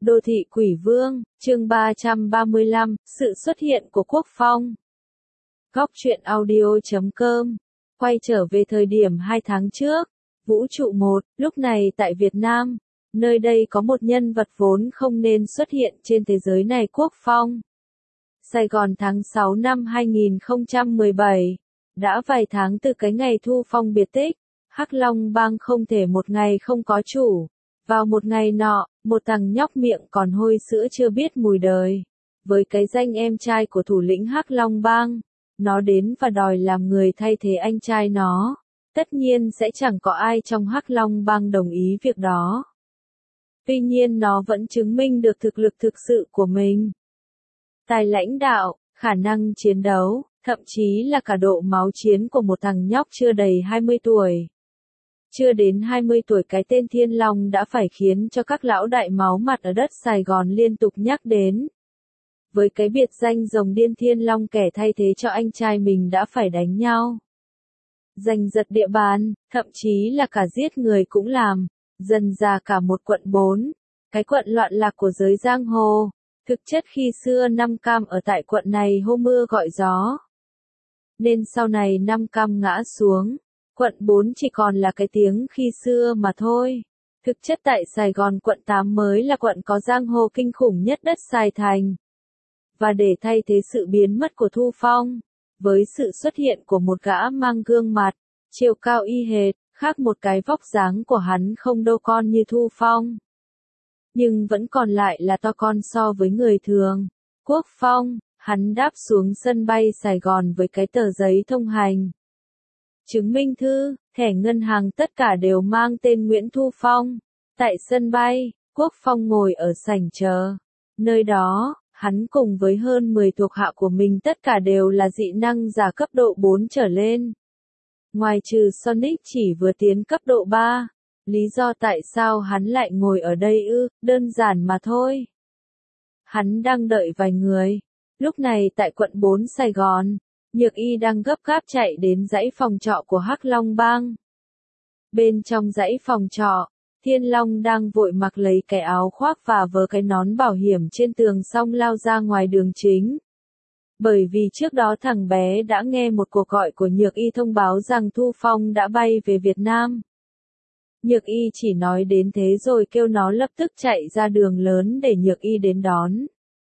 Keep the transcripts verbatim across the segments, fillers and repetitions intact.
Đô thị Quỷ Vương, chương ba trăm ba mươi lăm, sự xuất hiện của Quốc Phong. Góc truyện audio chấm com, quay trở về thời điểm hai tháng trước, vũ trụ một, lúc này tại Việt Nam, nơi đây có một nhân vật vốn không nên xuất hiện trên thế giới này. Quốc Phong. Sài Gòn tháng sáu năm hai nghìn không trăm mười bảy, đã vài tháng từ cái ngày Thu Phong biệt tích, Hắc Long Bang không thể một ngày không có chủ. Vào một ngày nọ, một thằng nhóc miệng còn hôi sữa chưa biết mùi đời, với cái danh em trai của thủ lĩnh Hắc Long Bang, nó đến và đòi làm người thay thế anh trai nó. Tất nhiên sẽ chẳng có ai trong Hắc Long Bang đồng ý việc đó. Tuy nhiên nó vẫn chứng minh được thực lực thực sự của mình. Tài lãnh đạo, khả năng chiến đấu, thậm chí là cả độ máu chiến của một thằng nhóc chưa đầy hai mươi tuổi. Chưa đến hai mươi tuổi cái tên Thiên Long đã phải khiến cho các lão đại máu mặt ở đất Sài Gòn liên tục nhắc đến. Với cái biệt danh rồng điên Thiên Long, kẻ thay thế cho anh trai mình đã phải đánh nhau, giành giật địa bàn, thậm chí là cả giết người cũng làm, dần ra cả một quận bốn, cái quận loạn lạc của giới giang hồ. Thực chất khi xưa Nam Cam ở tại quận này hô mưa gọi gió, nên sau này Nam Cam ngã xuống, quận bốn chỉ còn là cái tiếng khi xưa mà thôi. Thực chất tại Sài Gòn quận tám mới là quận có giang hồ kinh khủng nhất đất Sài Thành. Và để thay thế sự biến mất của Thu Phong, với sự xuất hiện của một gã mang gương mặt, chiều cao y hệt, khác một cái vóc dáng của hắn không đâu con như Thu Phong, nhưng vẫn còn lại là to con so với người thường. Quốc Phong, hắn đáp xuống sân bay Sài Gòn với cái tờ giấy thông hành, chứng minh thư, thẻ ngân hàng, tất cả đều mang tên Nguyễn Thu Phong. Tại sân bay, Quốc Phong ngồi ở sảnh chờ. Nơi đó, hắn cùng với hơn mười thuộc hạ của mình tất cả đều là dị năng giả cấp độ bốn trở lên. Ngoài trừ Sonic chỉ vừa tiến cấp độ ba. Lý do tại sao hắn lại ngồi ở đây ư, đơn giản mà thôi. Hắn đang đợi vài người. Lúc này tại quận bốn Sài Gòn, Nhược Y đang gấp gáp chạy đến dãy phòng trọ của Hắc Long Bang. Bên trong dãy phòng trọ, Thiên Long đang vội mặc lấy cái áo khoác và vớ cái nón bảo hiểm trên tường xong lao ra ngoài đường chính. Bởi vì trước đó thằng bé đã nghe một cuộc gọi của Nhược Y thông báo rằng Thu Phong đã bay về Việt Nam. Nhược Y chỉ nói đến thế rồi kêu nó lập tức chạy ra đường lớn để Nhược Y đến đón.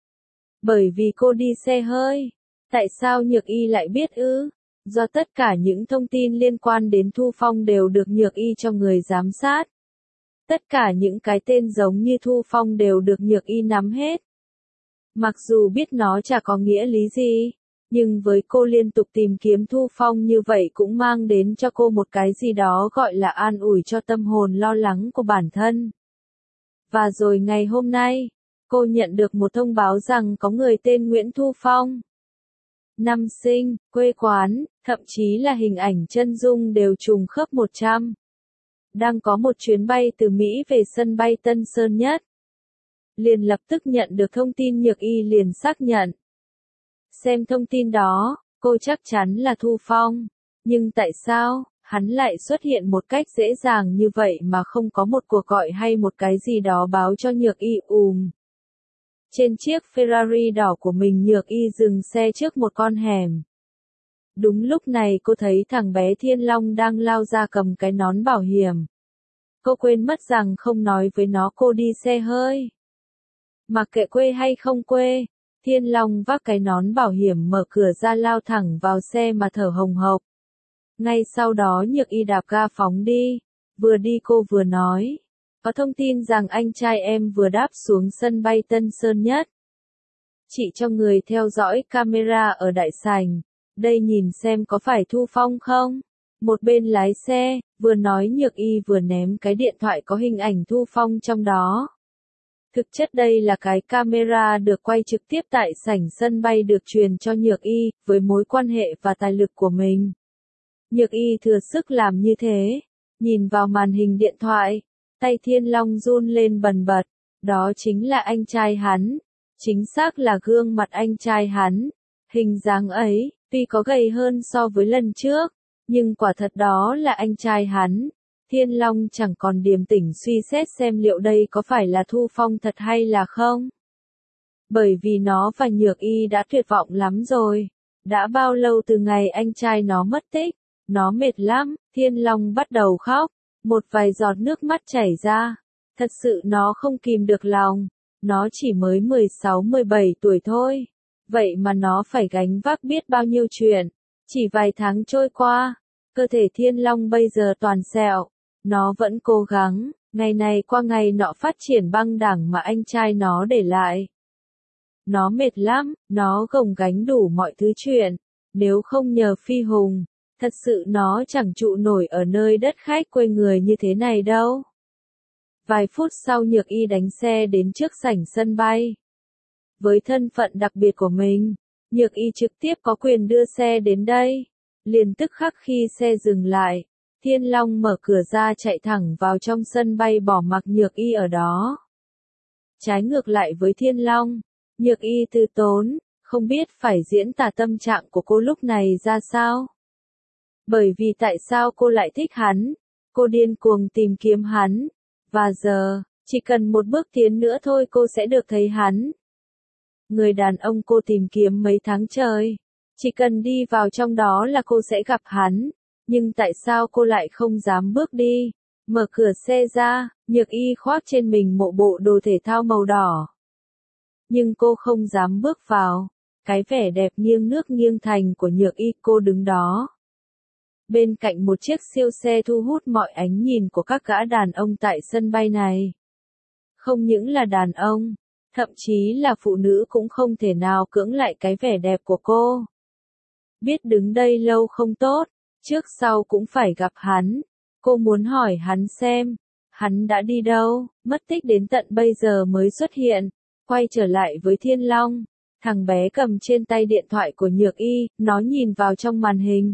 Bởi vì cô đi xe hơi. Tại sao Nhược Y lại biết ư? Do tất cả những thông tin liên quan đến Thu Phong đều được Nhược Y cho người giám sát. Tất cả những cái tên giống như Thu Phong đều được Nhược Y nắm hết. Mặc dù biết nó chả có nghĩa lý gì, nhưng với cô liên tục tìm kiếm Thu Phong như vậy cũng mang đến cho cô một cái gì đó gọi là an ủi cho tâm hồn lo lắng của bản thân. Và rồi ngày hôm nay, cô nhận được một thông báo rằng có người tên Nguyễn Thu Phong. Năm sinh, quê quán, thậm chí là hình ảnh chân dung đều trùng khớp một trăm. Đang có một chuyến bay từ Mỹ về sân bay Tân Sơn Nhất. Liền lập tức nhận được thông tin, Nhược Y liền xác nhận. Xem thông tin đó, cô chắc chắn là Thu Phong. Nhưng tại sao, hắn lại xuất hiện một cách dễ dàng như vậy mà không có một cuộc gọi hay một cái gì đó báo cho Nhược Y? Ùm. Trên chiếc Ferrari đỏ của mình, Nhược Y dừng xe trước một con hẻm. Đúng lúc này cô thấy thằng bé Thiên Long đang lao ra cầm cái nón bảo hiểm. Cô quên mất rằng không nói với nó cô đi xe hơi. Mặc kệ quê hay không quê, Thiên Long vác cái nón bảo hiểm mở cửa ra lao thẳng vào xe mà thở hồng hộc. Ngay sau đó Nhược Y đạp ga phóng đi. Vừa đi cô vừa nói. Có thông tin rằng anh trai em vừa đáp xuống sân bay Tân Sơn Nhất. Chị cho người theo dõi camera ở đại sảnh. Đây nhìn xem có phải Thu Phong không? Một bên lái xe, vừa nói Nhược Y vừa ném cái điện thoại có hình ảnh Thu Phong trong đó. Thực chất đây là cái camera được quay trực tiếp tại sảnh sân bay được truyền cho Nhược Y, với mối quan hệ và tài lực của mình. Nhược Y thừa sức làm như thế, nhìn vào màn hình điện thoại, tay Thiên Long run lên bần bật, đó chính là anh trai hắn, chính xác là gương mặt anh trai hắn, hình dáng ấy, tuy có gầy hơn so với lần trước, nhưng quả thật đó là anh trai hắn. Thiên Long chẳng còn điềm tĩnh suy xét xem liệu đây có phải là Thu Phong thật hay là không. Bởi vì nó và Nhược Y đã tuyệt vọng lắm rồi. Đã bao lâu từ ngày anh trai nó mất tích, nó mệt lắm, Thiên Long bắt đầu khóc, một vài giọt nước mắt chảy ra. Thật sự nó không kìm được lòng, nó chỉ mới mười sáu mười bảy tuổi thôi. Vậy mà nó phải gánh vác biết bao nhiêu chuyện. Chỉ vài tháng trôi qua, cơ thể Thiên Long bây giờ toàn sẹo. Nó vẫn cố gắng, ngày này qua ngày nọ phát triển băng đảng mà anh trai nó để lại. Nó mệt lắm, nó gồng gánh đủ mọi thứ chuyện. Nếu không nhờ Phi Hùng, thật sự nó chẳng trụ nổi ở nơi đất khách quê người như thế này đâu. Vài phút sau Nhược Y đánh xe đến trước sảnh sân bay. Với thân phận đặc biệt của mình, Nhược Y trực tiếp có quyền đưa xe đến đây. Liền tức khắc khi xe dừng lại, Thiên Long mở cửa ra chạy thẳng vào trong sân bay bỏ mặc Nhược Y ở đó. Trái ngược lại với Thiên Long, Nhược Y từ tốn, không biết phải diễn tả tâm trạng của cô lúc này ra sao. Bởi vì tại sao cô lại thích hắn, cô điên cuồng tìm kiếm hắn, và giờ, chỉ cần một bước tiến nữa thôi cô sẽ được thấy hắn. Người đàn ông cô tìm kiếm mấy tháng trời, chỉ cần đi vào trong đó là cô sẽ gặp hắn, nhưng tại sao cô lại không dám bước đi, mở cửa xe ra, Nhược Y khoác trên mình một bộ đồ thể thao màu đỏ. Nhưng cô không dám bước vào, cái vẻ đẹp nghiêng nước nghiêng thành của Nhược Y, cô đứng đó. Bên cạnh một chiếc siêu xe thu hút mọi ánh nhìn của các gã đàn ông tại sân bay này. Không những là đàn ông, thậm chí là phụ nữ cũng không thể nào cưỡng lại cái vẻ đẹp của cô. Biết đứng đây lâu không tốt, trước sau cũng phải gặp hắn. Cô muốn hỏi hắn xem, hắn đã đi đâu, mất tích đến tận bây giờ mới xuất hiện. Quay trở lại với Thiên Long, thằng bé cầm trên tay điện thoại của Nhược Y, nó nhìn vào trong màn hình.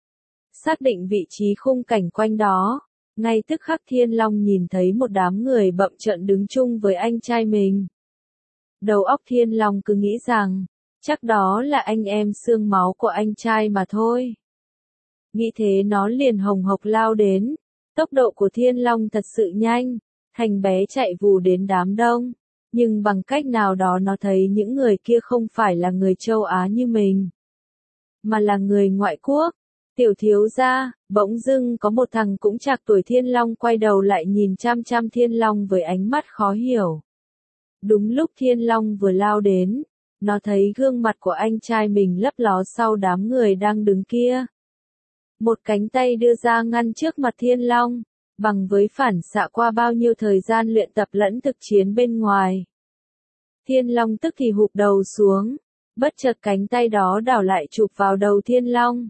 Xác định vị trí khung cảnh quanh đó, ngay tức khắc Thiên Long nhìn thấy một đám người bậm trợn đứng chung với anh trai mình. Đầu óc Thiên Long cứ nghĩ rằng, chắc đó là anh em xương máu của anh trai mà thôi. Nghĩ thế nó liền hồng hộc lao đến, tốc độ của Thiên Long thật sự nhanh, thằng bé chạy vù đến đám đông. Nhưng bằng cách nào đó nó thấy những người kia không phải là người châu Á như mình, mà là người ngoại quốc. Tiểu thiếu gia, bỗng dưng có một thằng cũng trạc tuổi Thiên Long quay đầu lại nhìn chăm chăm Thiên Long với ánh mắt khó hiểu. Đúng lúc Thiên Long vừa lao đến, nó thấy gương mặt của anh trai mình lấp ló sau đám người đang đứng kia. Một cánh tay đưa ra ngăn trước mặt Thiên Long, bằng với phản xạ qua bao nhiêu thời gian luyện tập lẫn thực chiến bên ngoài. Thiên Long tức thì hụp đầu xuống, bất chợt cánh tay đó đảo lại chụp vào đầu Thiên Long.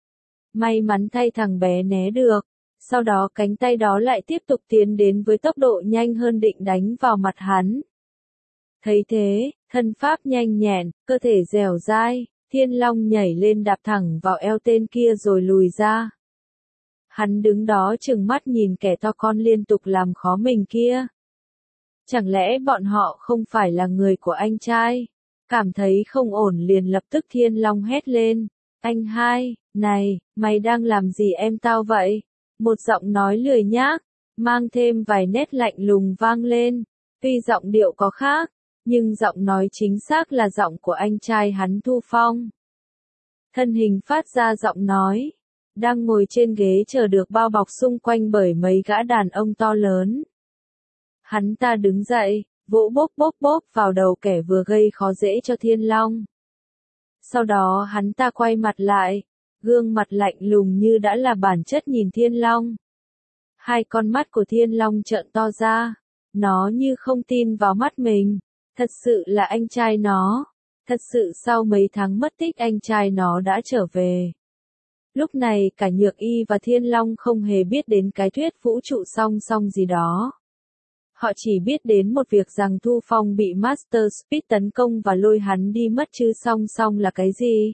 May mắn thay thằng bé né được, sau đó cánh tay đó lại tiếp tục tiến đến với tốc độ nhanh hơn định đánh vào mặt hắn. Thấy thế, thân pháp nhanh nhẹn, cơ thể dẻo dai, Thiên Long nhảy lên đạp thẳng vào eo tên kia rồi lùi ra. Hắn đứng đó trừng mắt nhìn kẻ to con liên tục làm khó mình kia. Chẳng lẽ bọn họ không phải là người của anh trai? Cảm thấy không ổn liền lập tức Thiên Long hét lên. Anh hai, này, mày đang làm gì em tao vậy? Một giọng nói lười nhác, mang thêm vài nét lạnh lùng vang lên. Tuy giọng điệu có khác, nhưng giọng nói chính xác là giọng của anh trai hắn Thu Phong. Thân hình phát ra giọng nói, đang ngồi trên ghế chờ được bao bọc xung quanh bởi mấy gã đàn ông to lớn. Hắn ta đứng dậy, vỗ bốp bốp bốp vào đầu kẻ vừa gây khó dễ cho Thiên Long. Sau đó hắn ta quay mặt lại, gương mặt lạnh lùng như đã là bản chất nhìn Thiên Long. Hai con mắt của Thiên Long trợn to ra, nó như không tin vào mắt mình, thật sự là anh trai nó, thật sự sau mấy tháng mất tích anh trai nó đã trở về. Lúc này cả Nhược Y và Thiên Long không hề biết đến cái thuyết vũ trụ song song gì đó. Họ chỉ biết đến một việc rằng Thu Phong bị Master Speed tấn công và lôi hắn đi mất chứ song song là cái gì.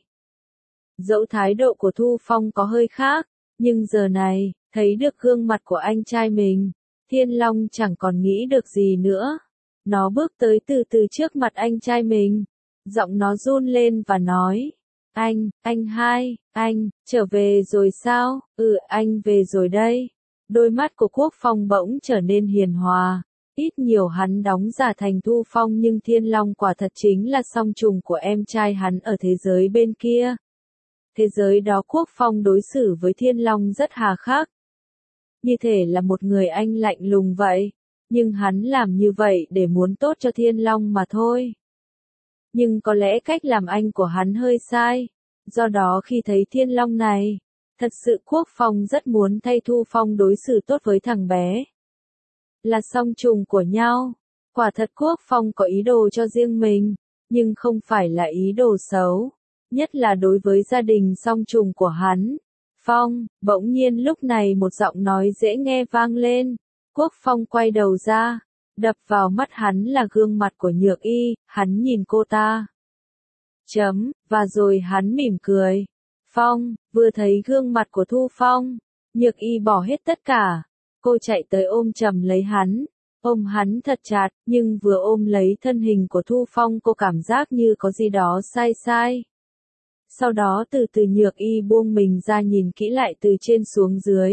Dẫu thái độ của Thu Phong có hơi khác, nhưng giờ này, thấy được gương mặt của anh trai mình, Thiên Long chẳng còn nghĩ được gì nữa. Nó bước tới từ từ trước mặt anh trai mình, giọng nó run lên và nói. Anh, anh hai, anh, trở về rồi sao? Ừ, anh về rồi đây. Đôi mắt của Quốc Phong bỗng trở nên hiền hòa. Ít nhiều hắn đóng giả thành Thu Phong nhưng Thiên Long quả thật chính là song trùng của em trai hắn ở thế giới bên kia. Thế giới đó Quốc Phong đối xử với Thiên Long rất hà khắc. Như thể là một người anh lạnh lùng vậy. Nhưng hắn làm như vậy để muốn tốt cho Thiên Long mà thôi. Nhưng có lẽ cách làm anh của hắn hơi sai. Do đó khi thấy Thiên Long này, thật sự Quốc Phong rất muốn thay Thu Phong đối xử tốt với thằng bé. Là song trùng của nhau. Quả thật Quốc Phong có ý đồ cho riêng mình, nhưng không phải là ý đồ xấu. Nhất là đối với gia đình song trùng của hắn. Phong, bỗng nhiên lúc này một giọng nói dễ nghe vang lên. Quốc Phong quay đầu ra. Đập vào mắt hắn là gương mặt của Nhược Y, hắn nhìn cô ta. Chấm, và rồi hắn mỉm cười. Phong, vừa thấy gương mặt của Thu Phong, Nhược Y bỏ hết tất cả. Cô chạy tới ôm chầm lấy hắn, ôm hắn thật chặt, nhưng vừa ôm lấy thân hình của Thu Phong cô cảm giác như có gì đó sai sai. Sau đó từ từ Nhược Y buông mình ra nhìn kỹ lại từ trên xuống dưới.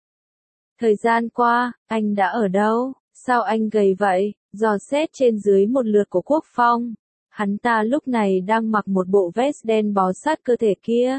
Thời gian qua, anh đã ở đâu? Sao anh gầy vậy? Dò xét trên dưới một lượt của Quốc Phong. Hắn ta lúc này đang mặc một bộ vest đen bó sát cơ thể kia.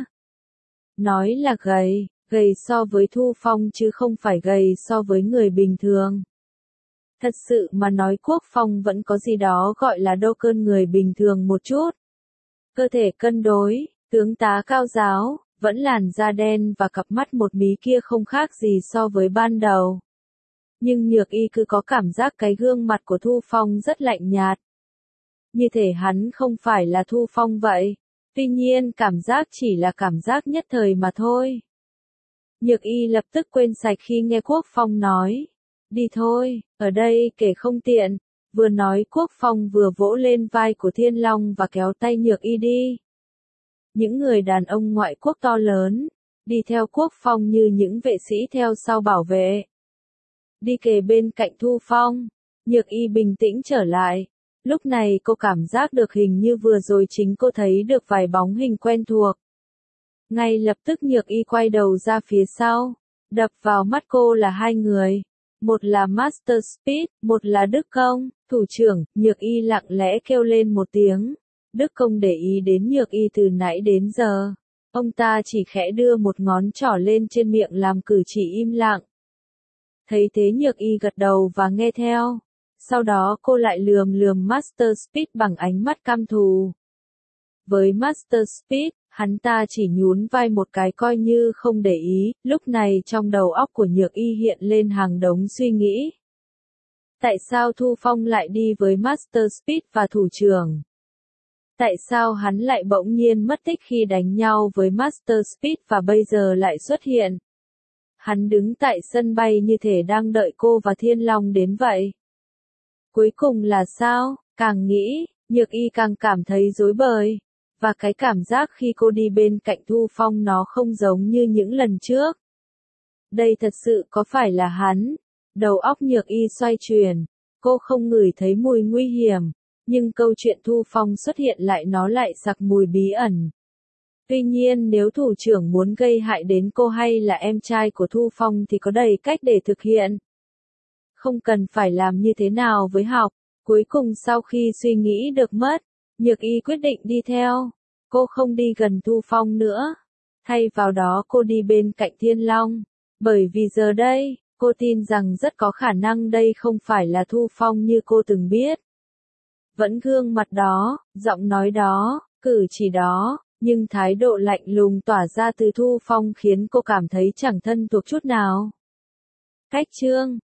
Nói là gầy, gầy so với Thu Phong chứ không phải gầy so với người bình thường. Thật sự mà nói Quốc Phong vẫn có gì đó gọi là đô cơn người bình thường một chút. Cơ thể cân đối, tướng tá cao ráo, vẫn làn da đen và cặp mắt một mí kia không khác gì so với ban đầu. Nhưng Nhược Y cứ có cảm giác cái gương mặt của Thu Phong rất lạnh nhạt. Như thể hắn không phải là Thu Phong vậy. Tuy nhiên cảm giác chỉ là cảm giác nhất thời mà thôi. Nhược Y lập tức quên sạch khi nghe Quốc Phong nói. Đi thôi, ở đây kể không tiện. Vừa nói Quốc Phong vừa vỗ lên vai của Thiên Long và kéo tay Nhược Y đi. Những người đàn ông ngoại quốc to lớn, đi theo Quốc Phong như những vệ sĩ theo sau bảo vệ. Đi kề bên cạnh Thu Phong, Nhược Y bình tĩnh trở lại. Lúc này cô cảm giác được hình như vừa rồi chính cô thấy được vài bóng hình quen thuộc. Ngay lập tức Nhược Y quay đầu ra phía sau. Đập vào mắt cô là hai người. Một là Master Speed, một là Đức Công, thủ trưởng. Nhược Y lặng lẽ kêu lên một tiếng. Đức Công để ý đến Nhược Y từ nãy đến giờ. Ông ta chỉ khẽ đưa một ngón trỏ lên trên miệng làm cử chỉ im lặng. Thấy thế Nhược Y gật đầu và nghe theo. Sau đó cô lại lườm lườm Master Speed bằng ánh mắt căm thù. Với Master Speed, hắn ta chỉ nhún vai một cái coi như không để ý, lúc này trong đầu óc của Nhược Y hiện lên hàng đống suy nghĩ. Tại sao Thu Phong lại đi với Master Speed và thủ trưởng? Tại sao hắn lại bỗng nhiên mất tích khi đánh nhau với Master Speed và bây giờ lại xuất hiện? Hắn đứng tại sân bay như thể đang đợi cô và Thiên Long đến vậy. Cuối cùng là sao? Càng nghĩ, Nhược Y càng cảm thấy rối bời. Và cái cảm giác khi cô đi bên cạnh Thu Phong nó không giống như những lần trước. Đây thật sự có phải là hắn? Đầu óc Nhược Y xoay chuyển. Cô không ngửi thấy mùi nguy hiểm. Nhưng câu chuyện Thu Phong xuất hiện lại nó lại sặc mùi bí ẩn. Tuy nhiên nếu thủ trưởng muốn gây hại đến cô hay là em trai của Thu Phong thì có đầy cách để thực hiện. Không cần phải làm như thế nào với học. Cuối cùng sau khi suy nghĩ được mất, Nhược Y quyết định đi theo. Cô không đi gần Thu Phong nữa. Thay vào đó cô đi bên cạnh Thiên Long. Bởi vì giờ đây, cô tin rằng rất có khả năng đây không phải là Thu Phong như cô từng biết. Vẫn gương mặt đó, giọng nói đó, cử chỉ đó, nhưng thái độ lạnh lùng tỏa ra từ Thu Phong khiến cô cảm thấy chẳng thân thuộc chút nào. Cách chương